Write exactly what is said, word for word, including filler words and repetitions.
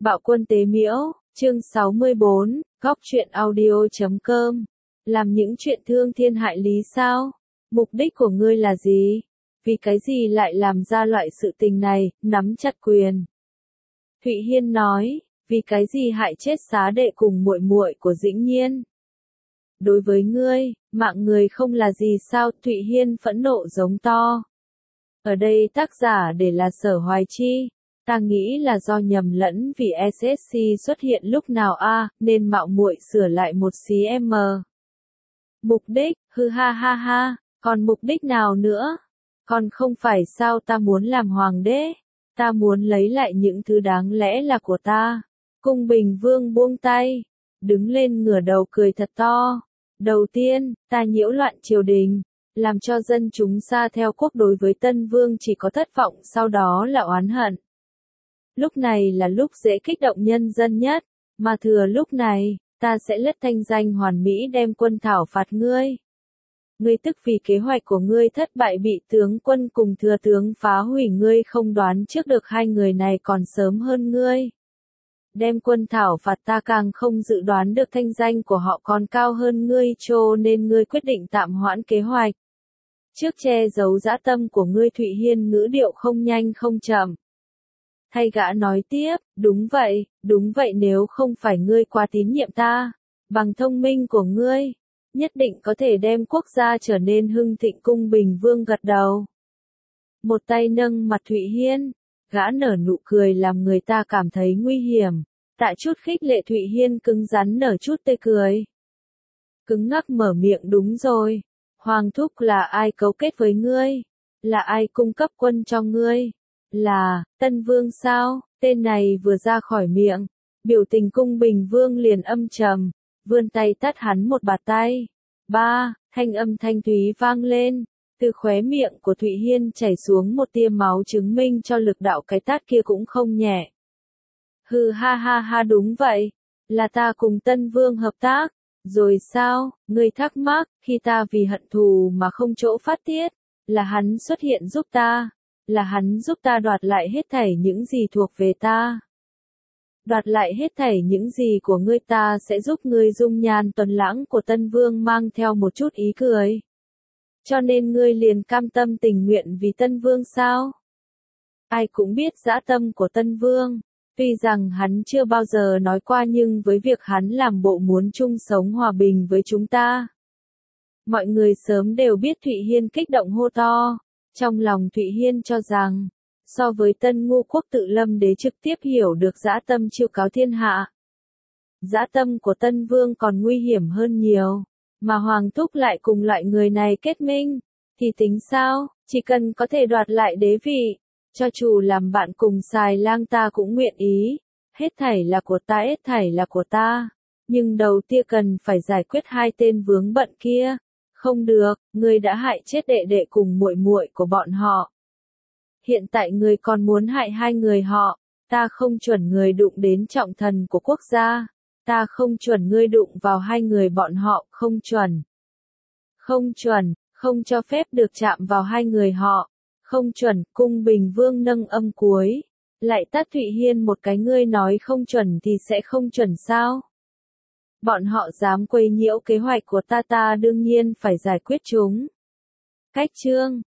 Bạo quân tế miễu, chương sáu mươi bốn, góc truyện audio chấm com. Làm những chuyện thương thiên hại lý sao? Mục đích của ngươi là gì? Vì cái gì lại làm ra loại sự tình này, nắm chặt quyền. Thụy Hiên nói, vì cái gì hại chết xá đệ cùng muội muội của Dĩnh Nhiên? Đối với ngươi, mạng người không là gì sao? Thụy Hiên phẫn nộ giống to. Ở đây tác giả để là Sở Hoài Chi. Ta nghĩ là do nhầm lẫn vì ét ét xê xuất hiện lúc nào a, nên mạo muội sửa lại một xí em. Mục đích, hư ha ha ha, còn mục đích nào nữa? Còn không phải sao ta muốn làm hoàng đế, ta muốn lấy lại những thứ đáng lẽ là của ta. Cung Bình Vương buông tay, đứng lên ngửa đầu cười thật to. Đầu tiên, ta nhiễu loạn triều đình, làm cho dân chúng xa theo quốc, đối với Tân Vương chỉ có thất vọng, sau đó là oán hận. Lúc này là lúc dễ kích động nhân dân nhất, mà thừa lúc này, ta sẽ lất thanh danh hoàn mỹ đem quân thảo phạt ngươi. Ngươi tức vì kế hoạch của ngươi thất bại bị tướng quân cùng thừa tướng phá hủy, ngươi không đoán trước được hai người này còn sớm hơn ngươi. Đem quân thảo phạt ta càng không dự đoán được thanh danh của họ còn cao hơn ngươi, cho nên ngươi quyết định tạm hoãn kế hoạch. Trước che giấu dã tâm của ngươi, Thụy Hiên ngữ điệu không nhanh không chậm. Thay gã nói tiếp, đúng vậy, đúng vậy, nếu không phải ngươi quá tín nhiệm ta, bằng thông minh của ngươi, nhất định có thể đem quốc gia trở nên hưng thịnh. Cung Bình Vương gật đầu. Một tay nâng mặt Thụy Hiên, gã nở nụ cười làm người ta cảm thấy nguy hiểm, tại chút khích lệ. Thụy Hiên cứng rắn nở chút tươi cười. Cứng ngắc mở miệng, đúng rồi, Hoàng thúc là ai cấu kết với ngươi? Là ai cung cấp quân cho ngươi? Là, Tân Vương sao? Tên này vừa ra khỏi miệng, biểu tình Cung Bình Vương liền âm trầm, vươn tay tát hắn một bạt tay. Ba, thanh âm thanh thúy vang lên, từ khóe miệng của Thụy Hiên chảy xuống một tia máu, chứng minh cho lực đạo cái tát kia cũng không nhẹ. Hừ ha ha ha, đúng vậy, là ta cùng Tân Vương hợp tác, rồi sao? Ngươi thắc mắc, khi ta vì hận thù mà không chỗ phát tiết, là hắn xuất hiện giúp ta. Là hắn giúp ta đoạt lại hết thảy những gì thuộc về ta. Đoạt lại hết thảy những gì của ngươi, ta sẽ giúp ngươi. Dung nhan tuấn lãng của Tân Vương mang theo một chút ý cười. Cho nên ngươi liền cam tâm tình nguyện vì Tân Vương sao? Ai cũng biết dã tâm của Tân Vương, tuy rằng hắn chưa bao giờ nói qua, nhưng với việc hắn làm bộ muốn chung sống hòa bình với chúng ta, mọi người sớm đều biết. Thụy Hiên kích động hô to. Trong lòng Thụy Hiên cho rằng, so với Tân Ngu Quốc tự lâm đế trực tiếp hiểu được dã tâm chiêu cáo thiên hạ, dã tâm của Tân Vương còn nguy hiểm hơn nhiều, mà Hoàng thúc lại cùng loại người này kết minh, thì tính sao? Chỉ cần có thể đoạt lại đế vị, cho chủ làm bạn cùng xài lang ta cũng nguyện ý. Hết thảy là của ta, hết thảy là của ta, nhưng đầu tiên cần phải giải quyết hai tên vướng bận kia. Không được, ngươi đã hại chết đệ đệ cùng muội muội của bọn họ. Hiện tại ngươi còn muốn hại hai người họ, ta không chuẩn ngươi đụng đến trọng thần của quốc gia, ta không chuẩn ngươi đụng vào hai người bọn họ, không chuẩn. Không chuẩn, không cho phép được chạm vào hai người họ, không chuẩn. Cung Bình Vương nâng âm cuối, lại tát Thụy Hiên một cái. Ngươi nói không chuẩn thì sẽ không chuẩn sao? Bọn họ dám quấy nhiễu kế hoạch của ta, ta đương nhiên phải giải quyết chúng. Cách chương